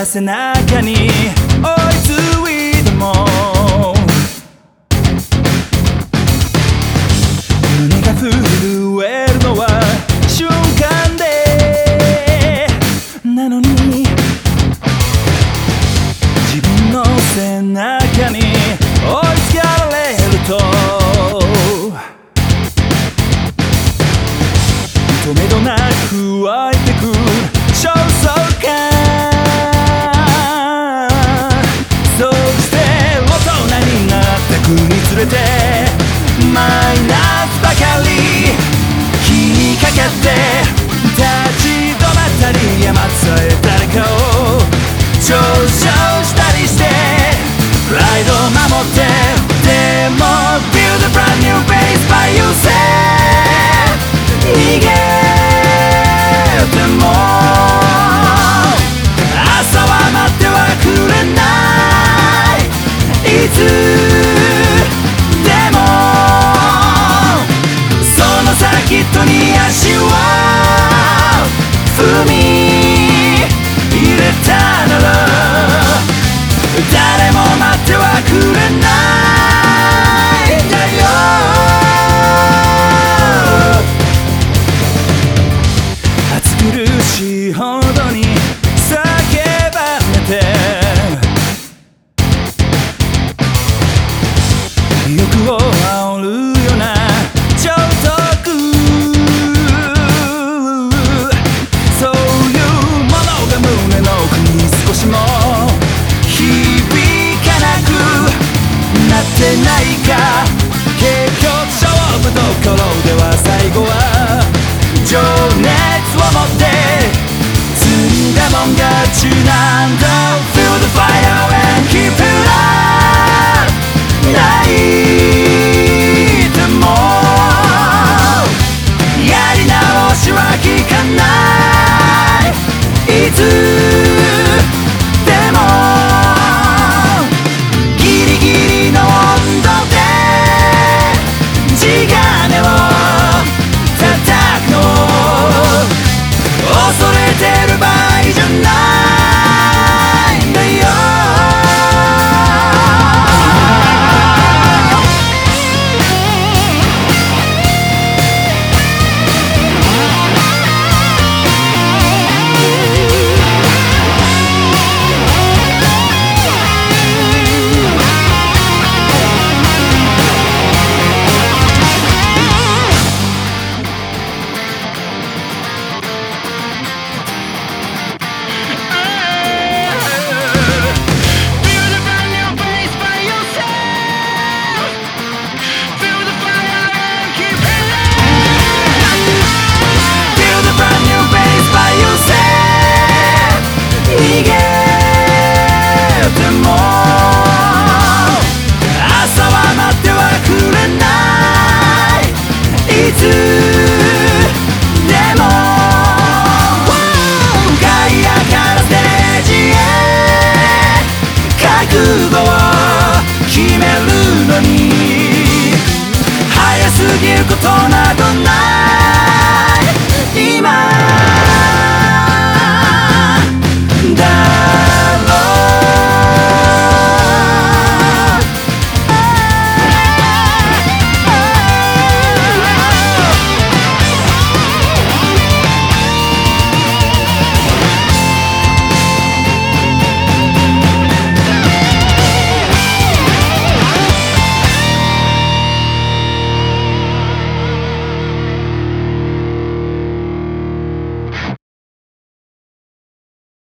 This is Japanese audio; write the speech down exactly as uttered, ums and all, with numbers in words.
は背中に追いついても胸が震えるのは瞬間でなのに自分の背中に追いつけられるととめどなく湧いてく焦燥感そして大人になってくにつれてマイナスばかり気にかかって立ち止まったり山添え誰かを上昇したりしてプライドを守ってでも Build a brand new base by yourself 逃げても朝は待ってはくれないいつでもその先っとに足を踏み入れたなら誰も待ってはくれないんだよ暑苦しいほどに叫ばれて欲を煽るような超得そういうものが胸の奥に少しも響かなくなってないか結局勝負どころでは最後は情熱を持って積んだもん勝ちなんだ Feel the fire and keep it up 泣いてもやり直しは効かない